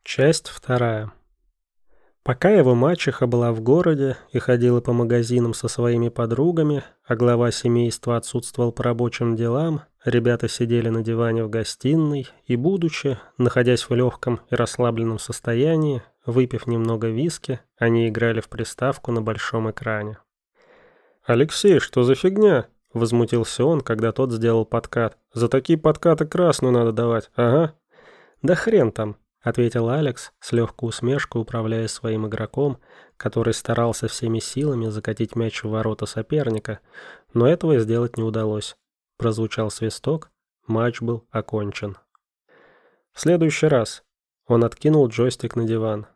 Часть вторая. Пока его мачеха была в городе и ходила по магазинам со своими подругами, а глава семейства отсутствовал по рабочим делам, ребята сидели на диване в гостиной и, будучи, находясь в легком и расслабленном состоянии, выпив немного виски, они играли в приставку на большом экране. «Алексей, что за фигня?» – возмутился он, когда тот сделал подкат. «За такие подкаты красную надо давать, ага». «Да хрен там», — ответил Алекс, с легкой усмешкой управляя своим игроком, который старался всеми силами закатить мяч в ворота соперника, но этого сделать не удалось. Прозвучал свисток, матч был окончен. В следующий раз он откинул джойстик на диван.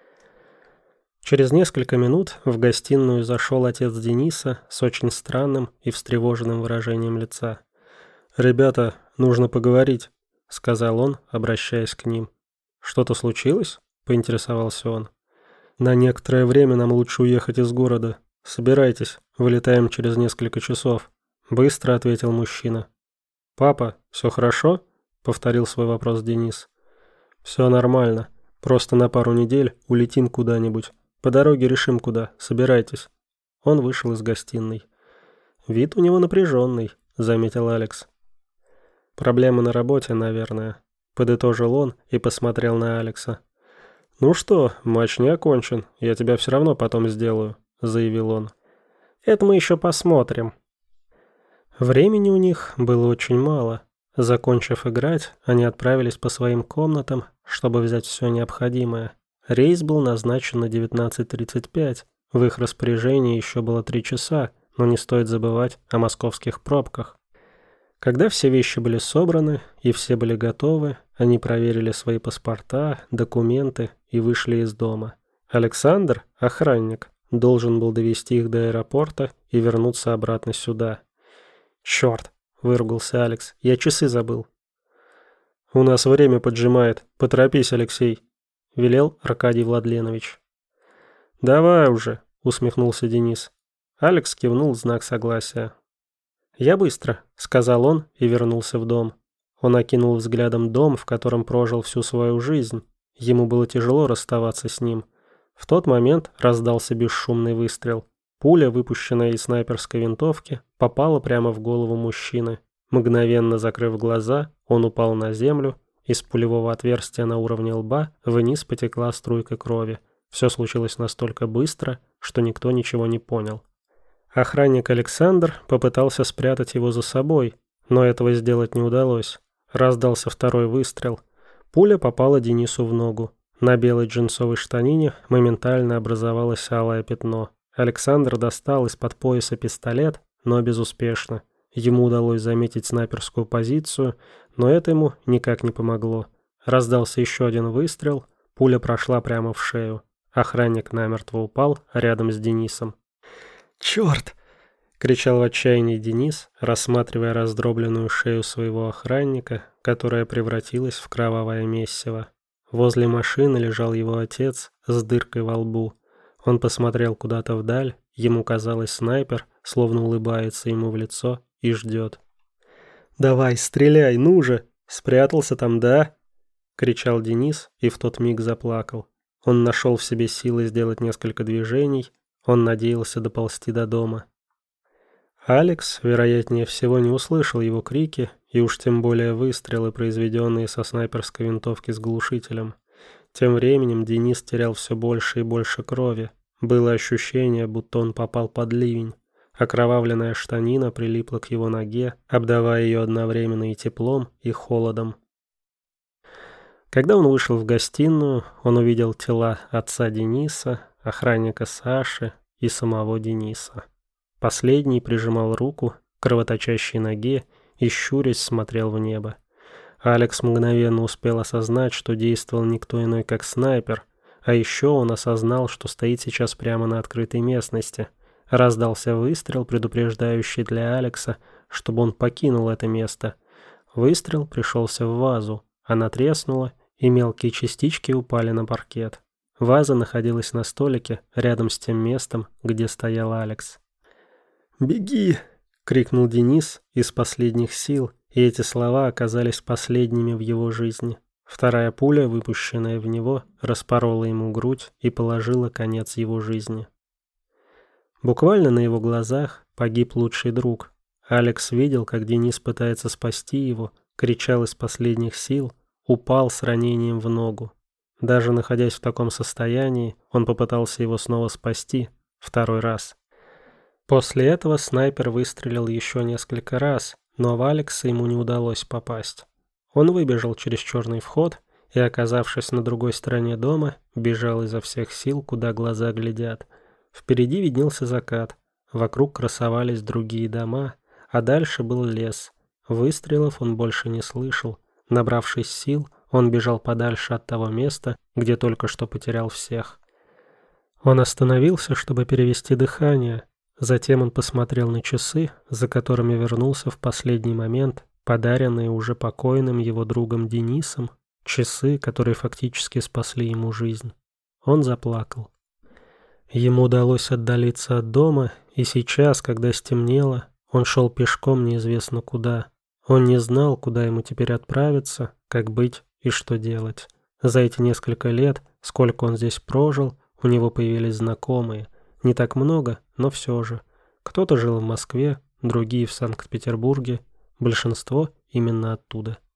Через несколько минут в гостиную зашел отец Дениса с очень странным и встревоженным выражением лица. «Ребята, нужно поговорить», — сказал он, обращаясь к ним. «Что-то случилось?» — поинтересовался он. «На некоторое время нам лучше уехать из города. Собирайтесь, вылетаем через несколько часов», — быстро ответил мужчина. «Папа, все хорошо?» — повторил свой вопрос Денис. «Все нормально. Просто на пару недель улетим куда-нибудь. По дороге решим куда. Собирайтесь». Он вышел из гостиной. «Вид у него напряженный», — заметил Алекс. «Проблемы на работе, наверное», — подытожил он и посмотрел на Алекса. «Ну что, матч не окончен, я тебя все равно потом сделаю», — заявил он. «Это мы еще посмотрим». Времени у них было очень мало. Закончив играть, они отправились по своим комнатам, чтобы взять все необходимое. Рейс был назначен на 19:35. В их распоряжении еще было 3 часа, но не стоит забывать о московских пробках. Когда все вещи были собраны и все были готовы, они проверили свои паспорта, документы и вышли из дома. Александр, охранник, должен был довести их до аэропорта и вернуться обратно сюда. «Черт!» – выругался Алекс. «Я часы забыл». «У нас время поджимает. Поторопись, Алексей», – велел Аркадий Владленович. «Давай уже», – усмехнулся Денис. Алекс кивнул в знак согласия. «Я быстро», — сказал он и вернулся в дом. Он окинул взглядом дом, в котором прожил всю свою жизнь. Ему было тяжело расставаться с ним. В тот момент раздался бесшумный выстрел. Пуля, выпущенная из снайперской винтовки, попала прямо в голову мужчины. Мгновенно закрыв глаза, он упал на землю. Из пулевого отверстия на уровне лба вниз потекла струйка крови. Все случилось настолько быстро, что никто ничего не понял. Охранник Александр попытался спрятать его за собой, но этого сделать не удалось. Раздался второй выстрел. Пуля попала Денису в ногу. На белой джинсовой штанине моментально образовалось алое пятно. Александр достал из-под пояса пистолет, но безуспешно. Ему удалось заметить снайперскую позицию, но это ему никак не помогло. Раздался еще один выстрел, пуля прошла прямо в шею. Охранник намертво упал рядом с Денисом. «Черт!» — кричал в отчаянии Денис, рассматривая раздробленную шею своего охранника, которая превратилась в кровавое месиво. Возле машины лежал его отец с дыркой во лбу. Он посмотрел куда-то вдаль, ему казалось, снайпер, словно улыбается ему в лицо и ждет. «Давай, стреляй, ну же! Спрятался там, да?» — кричал Денис и в тот миг заплакал. Он нашел в себе силы сделать несколько движений. Он надеялся доползти до дома. Алекс, вероятнее всего, не услышал его крики и уж тем более выстрелы, произведенные со снайперской винтовки с глушителем. Тем временем Денис терял все больше и больше крови. Было ощущение, будто он попал под ливень. Окровавленная штанина прилипла к его ноге, обдавая ее одновременно и теплом, и холодом. Когда он вышел в гостиную, он увидел тела отца Дениса, охранника Саши и самого Дениса. Последний прижимал руку к кровоточащей ноге и, щурясь, смотрел в небо. Алекс мгновенно успел осознать, что действовал никто иной, как снайпер, а еще он осознал, что стоит сейчас прямо на открытой местности. Раздался выстрел, предупреждающий для Алекса, чтобы он покинул это место. Выстрел пришелся в вазу, она треснула, и мелкие частички упали на паркет. Ваза находилась на столике рядом с тем местом, где стоял Алекс. «Беги!» — крикнул Денис из последних сил, и эти слова оказались последними в его жизни. Вторая пуля, выпущенная в него, распорола ему грудь и положила конец его жизни. Буквально на его глазах погиб лучший друг. Алекс видел, как Денис пытается спасти его, кричал из последних сил, упал с ранением в ногу. Даже находясь в таком состоянии, он попытался его снова спасти, второй раз. После этого снайпер выстрелил еще несколько раз, но в Алекса ему не удалось попасть. Он выбежал через черный вход и, оказавшись на другой стороне дома, бежал изо всех сил, куда глаза глядят. Впереди виднелся закат, вокруг красовались другие дома, а дальше был лес. Выстрелов он больше не слышал. Набравшись сил, он бежал подальше от того места, где только что потерял всех. Он остановился, чтобы перевести дыхание. Затем он посмотрел на часы, за которыми вернулся в последний момент, подаренные уже покойным его другом Денисом, часы, которые фактически спасли ему жизнь. Он заплакал. Ему удалось отдалиться от дома, и сейчас, когда стемнело, он шел пешком неизвестно куда. Он не знал, куда ему теперь отправиться, как быть и что делать. За эти несколько лет, сколько он здесь прожил, у него появились знакомые. Не так много, но все же. Кто-то жил в Москве, другие в Санкт-Петербурге, большинство именно оттуда.